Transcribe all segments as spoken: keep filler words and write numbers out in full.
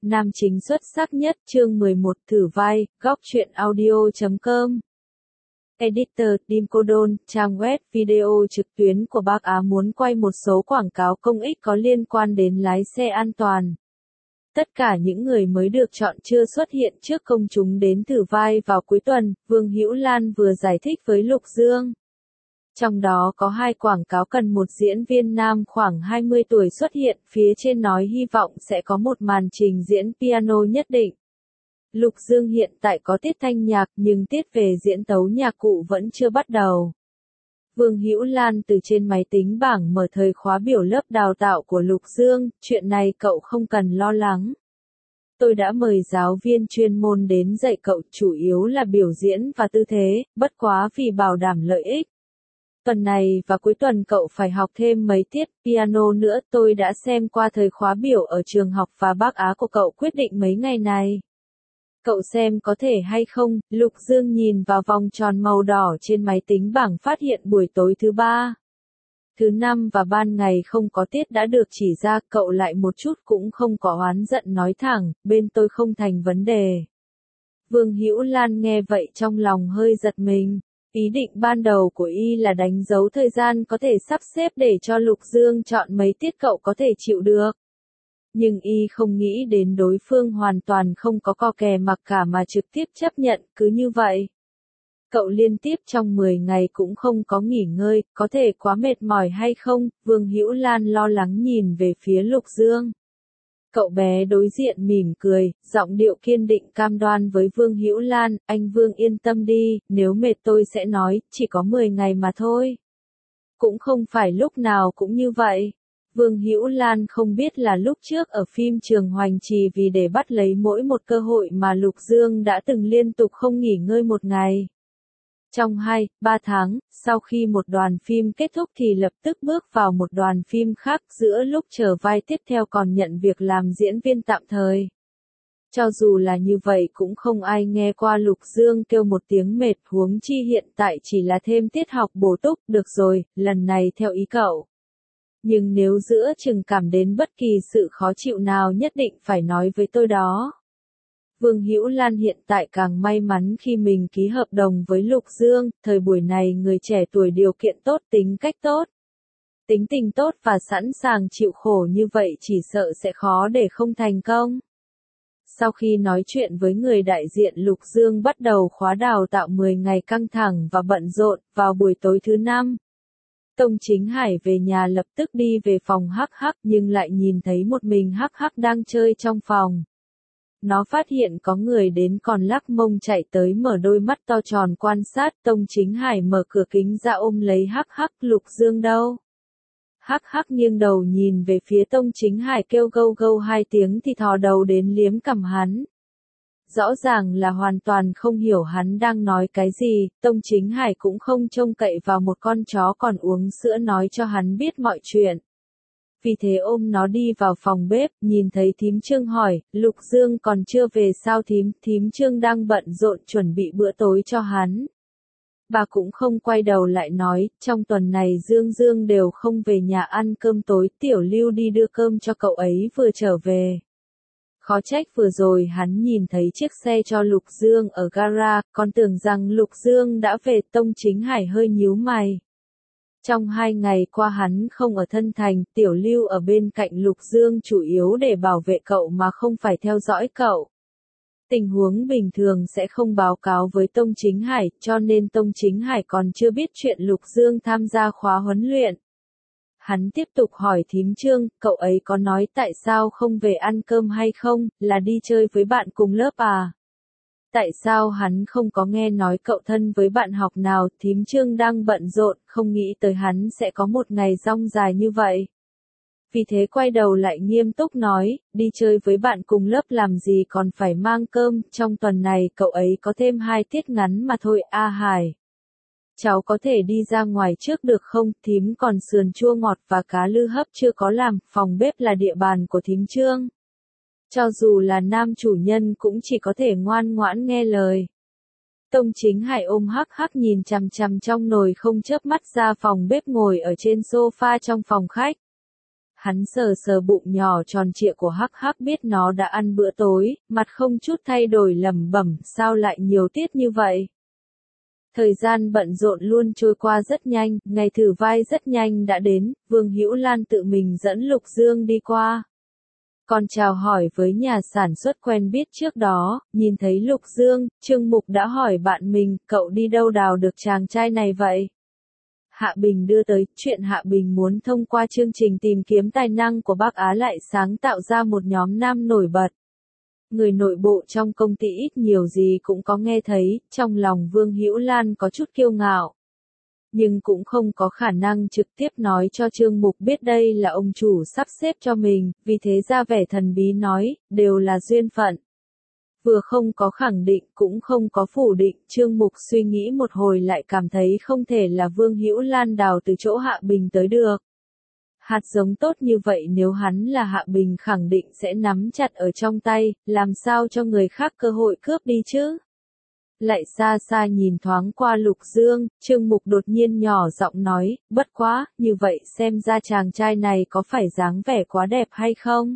nam chính xuất sắc nhất, chương mười một, thử vai, góc truyện audio chấm com. Editor, Tim Codon, trang web video trực tuyến của Bắc Á muốn quay một số quảng cáo công ích có liên quan đến lái xe an toàn. Tất cả những người mới được chọn chưa xuất hiện trước công chúng đến thử vai vào cuối tuần, Vương Hữu Lan vừa giải thích với Lục Dương. Trong đó có hai quảng cáo cần một diễn viên nam khoảng hai mươi tuổi xuất hiện, phía trên nói hy vọng sẽ có một màn trình diễn piano nhất định. Lục Dương hiện tại có tiết thanh nhạc nhưng tiết về diễn tấu nhạc cụ vẫn chưa bắt đầu. Vương Hữu Lan từ trên máy tính bảng mở thời khóa biểu lớp đào tạo của Lục Dương, chuyện này cậu không cần lo lắng. Tôi đã mời giáo viên chuyên môn đến dạy cậu, chủ yếu là biểu diễn và tư thế, bất quá vì bảo đảm lợi ích. Tuần này và cuối tuần cậu phải học thêm mấy tiết piano nữa, tôi đã xem qua thời khóa biểu ở trường học và Bắc Á của cậu quyết định mấy ngày này. Cậu xem có thể hay không? Lục Dương nhìn vào vòng tròn màu đỏ trên máy tính bảng phát hiện buổi tối thứ ba, thứ năm và ban ngày không có tiết đã được chỉ ra, cậu lại một chút cũng không có oán giận nói thẳng, bên tôi không thành vấn đề. Vương Hữu Lan nghe vậy trong lòng hơi giật mình. Ý định ban đầu của y là đánh dấu thời gian có thể sắp xếp để cho Lục Dương chọn mấy tiết cậu có thể chịu được. Nhưng y không nghĩ đến đối phương hoàn toàn không có co kè mặc cả mà trực tiếp chấp nhận, cứ như vậy. Cậu liên tiếp trong mười ngày cũng không có nghỉ ngơi, có thể quá mệt mỏi hay không? Vương Hữu Lan lo lắng nhìn về phía Lục Dương. Cậu bé đối diện mỉm cười, giọng điệu kiên định cam đoan với Vương Hữu Lan, anh Vương yên tâm đi, nếu mệt tôi sẽ nói, chỉ có mười ngày mà thôi. Cũng không phải lúc nào cũng như vậy. Vương Hữu Lan không biết là lúc trước ở phim Trường Hoành Trì vì để bắt lấy mỗi một cơ hội mà Lục Dương đã từng liên tục không nghỉ ngơi một ngày. Trong hai, ba tháng, sau khi một đoàn phim kết thúc thì lập tức bước vào một đoàn phim khác, giữa lúc chờ vai tiếp theo còn nhận việc làm diễn viên tạm thời. Cho dù là như vậy cũng không ai nghe qua Lục Dương kêu một tiếng mệt, huống chi hiện tại chỉ là thêm tiết học bổ túc, được rồi, lần này theo ý cậu. Nhưng nếu giữa chừng cảm đến bất kỳ sự khó chịu nào nhất định phải nói với tôi đó. Vương Hữu Lan hiện tại càng may mắn khi mình ký hợp đồng với Lục Dương, thời buổi này người trẻ tuổi điều kiện tốt, tính cách tốt, tính tình tốt và sẵn sàng chịu khổ như vậy chỉ sợ sẽ khó để không thành công. Sau khi nói chuyện với người đại diện, Lục Dương bắt đầu khóa đào tạo mười ngày căng thẳng và bận rộn, vào buổi tối thứ năm. Tông Chính Hải về nhà lập tức đi về phòng hắc hắc nhưng lại nhìn thấy một mình hắc hắc đang chơi trong phòng. Nó phát hiện có người đến còn lắc mông chạy tới mở đôi mắt to tròn quan sát, Tông Chính Hải mở cửa kính ra ôm lấy hắc hắc, Lục Dương đâu? Hắc hắc nghiêng đầu nhìn về phía Tông Chính Hải kêu gâu gâu hai tiếng thì thò đầu đến liếm cằm hắn. Rõ ràng là hoàn toàn không hiểu hắn đang nói cái gì, Tông Chính Hải cũng không trông cậy vào một con chó còn uống sữa nói cho hắn biết mọi chuyện. Vì thế ôm nó đi vào phòng bếp, nhìn thấy thím Trương hỏi, Lục Dương còn chưa về sao thím, thím Trương đang bận rộn chuẩn bị bữa tối cho hắn. Bà cũng không quay đầu lại nói, trong tuần này Dương Dương đều không về nhà ăn cơm tối, Tiểu Lưu đi đưa cơm cho cậu ấy vừa trở về. Khó trách vừa rồi hắn nhìn thấy chiếc xe cho Lục Dương ở gara, còn tưởng rằng Lục Dương đã về. Tông Chính Hải hơi nhíu mày. Trong hai ngày qua hắn không ở thân thành, Tiểu Lưu ở bên cạnh Lục Dương chủ yếu để bảo vệ cậu mà không phải theo dõi cậu. Tình huống bình thường sẽ không báo cáo với Tông Chính Hải, cho nên Tông Chính Hải còn chưa biết chuyện Lục Dương tham gia khóa huấn luyện. Hắn tiếp tục hỏi thím Trương, cậu ấy có nói tại sao không về ăn cơm hay không, là đi chơi với bạn cùng lớp à? Tại sao hắn không có nghe nói cậu thân với bạn học nào? Thím Trương đang bận rộn, không nghĩ tới hắn sẽ có một ngày rong dài như vậy. Vì thế quay đầu lại nghiêm túc nói, đi chơi với bạn cùng lớp làm gì còn phải mang cơm, trong tuần này cậu ấy có thêm hai tiết ngắn mà thôi. A Hải, cháu có thể đi ra ngoài trước được không? Thím còn sườn chua ngọt và cá lư hấp chưa có làm, phòng bếp là địa bàn của thím Trương. Cho dù là nam chủ nhân cũng chỉ có thể ngoan ngoãn nghe lời. Tông Chính Hải ôm hắc hắc nhìn chằm chằm trong nồi không chớp mắt ra phòng bếp ngồi ở trên sofa trong phòng khách. Hắn sờ sờ bụng nhỏ tròn trịa của Hắc Hắc biết nó đã ăn bữa tối, mặt không chút thay đổi lẩm bẩm, sao lại nhiều tiết như vậy? Thời gian bận rộn luôn trôi qua rất nhanh, ngày thử vai rất nhanh đã đến, Vương Hữu Lan tự mình dẫn Lục Dương đi qua. Còn chào hỏi với nhà sản xuất quen biết trước đó, nhìn thấy Lục Dương, Trương Mục đã hỏi bạn mình, cậu đi đâu đào được chàng trai này vậy? Hạ Bình đưa tới, chuyện Hạ Bình muốn thông qua chương trình tìm kiếm tài năng của Bắc Á lại sáng tạo ra một nhóm nam nổi bật. Người nội bộ trong công ty ít nhiều gì cũng có nghe thấy, trong lòng Vương Hữu Lan có chút kiêu ngạo. Nhưng cũng không có khả năng trực tiếp nói cho Trương Mục biết đây là ông chủ sắp xếp cho mình, vì thế ra vẻ thần bí nói, đều là duyên phận. Vừa không có khẳng định cũng không có phủ định, Trương Mục suy nghĩ một hồi lại cảm thấy không thể là Vương Hữu Lan đào từ chỗ Hạ Bình tới được. Hạt giống tốt như vậy nếu hắn là Hạ Bình khẳng định sẽ nắm chặt ở trong tay, làm sao cho người khác cơ hội cướp đi chứ? Lại xa xa nhìn thoáng qua Lục Dương, Trương Mục đột nhiên nhỏ giọng nói, bất quá, như vậy xem ra chàng trai này có phải dáng vẻ quá đẹp hay không?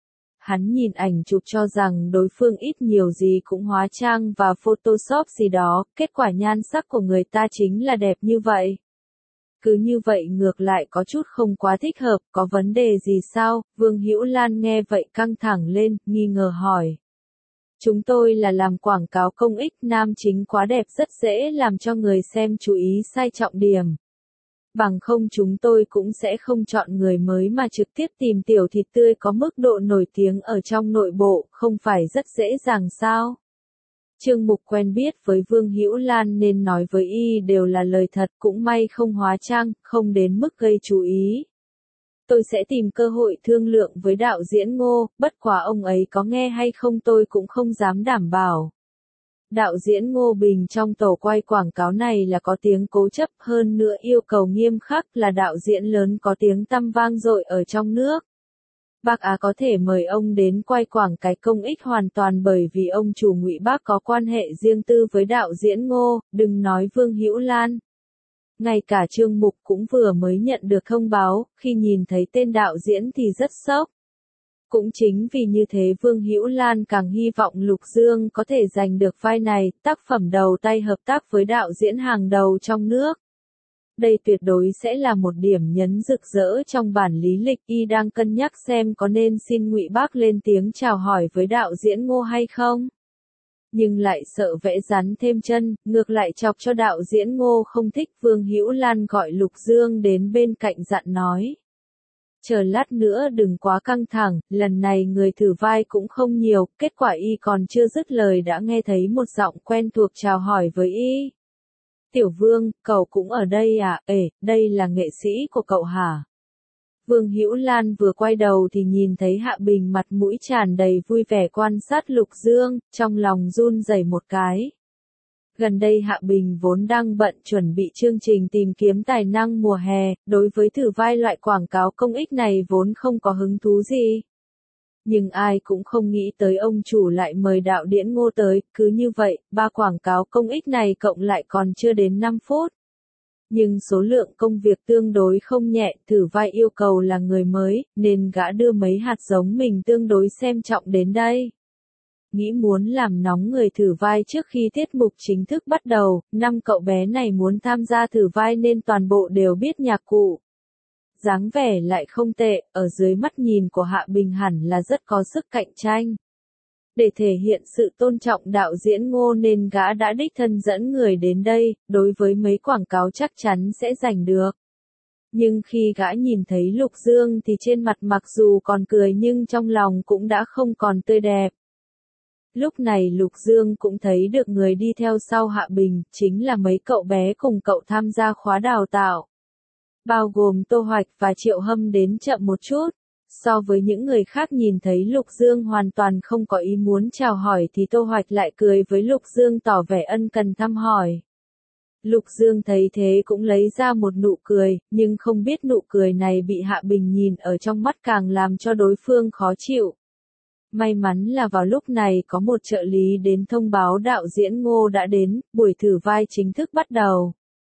Hắn nhìn ảnh chụp cho rằng đối phương ít nhiều gì cũng hóa trang và Photoshop gì đó, kết quả nhan sắc của người ta chính là đẹp như vậy. Cứ như vậy ngược lại có chút không quá thích hợp, có vấn đề gì sao? Vương Hữu Lan nghe vậy căng thẳng lên, nghi ngờ hỏi. Chúng tôi là làm quảng cáo công ích, nam chính quá đẹp rất dễ làm cho người xem chú ý sai trọng điểm. Bằng không chúng tôi cũng sẽ không chọn người mới mà trực tiếp tìm tiểu thịt tươi có mức độ nổi tiếng ở trong nội bộ, không phải rất dễ dàng sao? Trương Mục quen biết với Vương Hữu Lan nên nói với y đều là lời thật, cũng may không hóa trang, không đến mức gây chú ý. Tôi sẽ tìm cơ hội thương lượng với đạo diễn Ngô, bất quá ông ấy có nghe hay không tôi cũng không dám đảm bảo. Đạo diễn Ngô Bình trong tổ quay quảng cáo này là có tiếng cố chấp, hơn nữa yêu cầu nghiêm khắc, là đạo diễn lớn có tiếng tăm vang dội ở trong nước. Bắc Á có thể mời ông đến quay quảng cái công ích hoàn toàn bởi vì ông chủ Ngụy Bắc có quan hệ riêng tư với đạo diễn Ngô, đừng nói Vương Hữu Lan. Ngay cả Trương Mục cũng vừa mới nhận được thông báo, khi nhìn thấy tên đạo diễn thì rất sốc. Cũng chính vì như thế Vương Hữu Lan càng hy vọng Lục Dương có thể giành được vai này, tác phẩm đầu tay hợp tác với đạo diễn hàng đầu trong nước. Đây tuyệt đối sẽ là một điểm nhấn rực rỡ trong bản lý lịch, y đang cân nhắc xem có nên xin Ngụy Bắc lên tiếng chào hỏi với đạo diễn Ngô hay không. Nhưng lại sợ vẽ rắn thêm chân, ngược lại chọc cho đạo diễn Ngô không thích. Vương Hữu Lan gọi Lục Dương đến bên cạnh dặn nói. Chờ lát nữa đừng quá căng thẳng, lần này người thử vai cũng không nhiều, kết quả y còn chưa dứt lời đã nghe thấy một giọng quen thuộc chào hỏi với y. Tiểu Vương, cậu cũng ở đây à? Ê, đây là nghệ sĩ của cậu hả? Vương Hữu Lan vừa quay đầu thì nhìn thấy Hạ Bình mặt mũi tràn đầy vui vẻ quan sát Lục Dương, trong lòng run rẩy một cái. Gần đây Hạ Bình vốn đang bận chuẩn bị chương trình tìm kiếm tài năng mùa hè, đối với thử vai loại quảng cáo công ích này vốn không có hứng thú gì. Nhưng ai cũng không nghĩ tới ông chủ lại mời đạo diễn Ngô tới, cứ như vậy, ba quảng cáo công ích này cộng lại còn chưa đến năm phút. Nhưng số lượng công việc tương đối không nhẹ, thử vai yêu cầu là người mới, nên gã đưa mấy hạt giống mình tương đối xem trọng đến đây. Nghĩ muốn làm nóng người thử vai trước khi tiết mục chính thức bắt đầu, năm cậu bé này muốn tham gia thử vai nên toàn bộ đều biết nhạc cụ. Dáng vẻ lại không tệ, ở dưới mắt nhìn của Hạ Bình hẳn là rất có sức cạnh tranh. Để thể hiện sự tôn trọng đạo diễn Ngô nên gã đã đích thân dẫn người đến đây, đối với mấy quảng cáo chắc chắn sẽ giành được. Nhưng khi gã nhìn thấy Lục Dương thì trên mặt mặc dù còn cười nhưng trong lòng cũng đã không còn tươi đẹp. Lúc này Lục Dương cũng thấy được người đi theo sau Hạ Bình, chính là mấy cậu bé cùng cậu tham gia khóa đào tạo. Bao gồm Tô Hoạch và Triệu Hâm đến chậm một chút. So với những người khác nhìn thấy Lục Dương hoàn toàn không có ý muốn chào hỏi thì Tô Hoạch lại cười với Lục Dương tỏ vẻ ân cần thăm hỏi. Lục Dương thấy thế cũng lấy ra một nụ cười, nhưng không biết nụ cười này bị Hạ Bình nhìn ở trong mắt càng làm cho đối phương khó chịu. May mắn là vào lúc này có một trợ lý đến thông báo đạo diễn Ngô đã đến, buổi thử vai chính thức bắt đầu.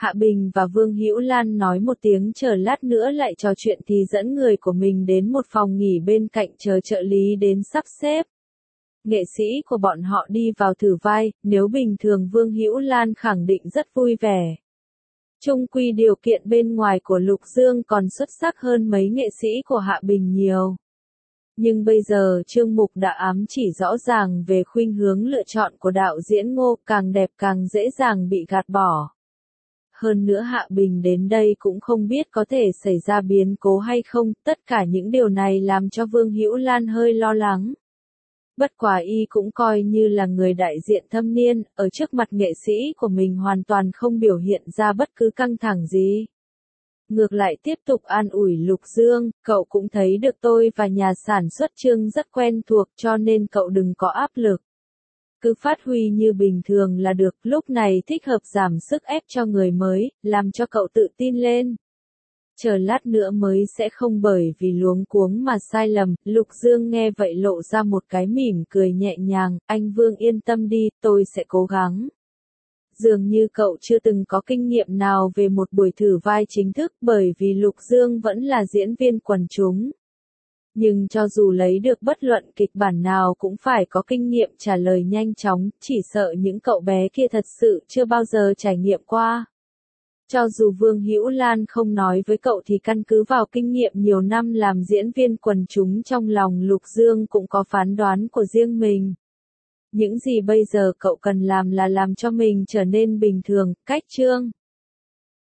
Hạ Bình và Vương Hữu Lan nói một tiếng chờ lát nữa lại trò chuyện thì dẫn người của mình đến một phòng nghỉ bên cạnh chờ trợ lý đến sắp xếp. Nghệ sĩ của bọn họ đi vào thử vai, nếu bình thường Vương Hữu Lan khẳng định rất vui vẻ. Chung quy điều kiện bên ngoài của Lục Dương còn xuất sắc hơn mấy nghệ sĩ của Hạ Bình nhiều. Nhưng bây giờ Trương Mục đã ám chỉ rõ ràng về khuynh hướng lựa chọn của đạo diễn Ngô, càng đẹp càng dễ dàng bị gạt bỏ. Hơn nữa Hạ Bình đến đây cũng không biết có thể xảy ra biến cố hay không, tất cả những điều này làm cho Vương Hữu Lan hơi lo lắng. Bất quá y cũng coi như là người đại diện thâm niên, ở trước mặt nghệ sĩ của mình hoàn toàn không biểu hiện ra bất cứ căng thẳng gì. Ngược lại tiếp tục an ủi Lục Dương, cậu cũng thấy được tôi và nhà sản xuất Trương rất quen thuộc cho nên cậu đừng có áp lực. Cứ phát huy như bình thường là được, lúc này thích hợp giảm sức ép cho người mới, làm cho cậu tự tin lên. Chờ lát nữa mới sẽ không bởi vì luống cuống mà sai lầm. Lục Dương nghe vậy lộ ra một cái mỉm cười nhẹ nhàng, anh Vương yên tâm đi, tôi sẽ cố gắng. Dường như cậu chưa từng có kinh nghiệm nào về một buổi thử vai chính thức bởi vì Lục Dương vẫn là diễn viên quần chúng. Nhưng cho dù lấy được bất luận kịch bản nào cũng phải có kinh nghiệm trả lời nhanh chóng, chỉ sợ những cậu bé kia thật sự chưa bao giờ trải nghiệm qua. Cho dù Vương Hữu Lan không nói với cậu thì căn cứ vào kinh nghiệm nhiều năm làm diễn viên quần chúng trong lòng Lục Dương cũng có phán đoán của riêng mình. Những gì bây giờ cậu cần làm là làm cho mình trở nên bình thường, cách Trương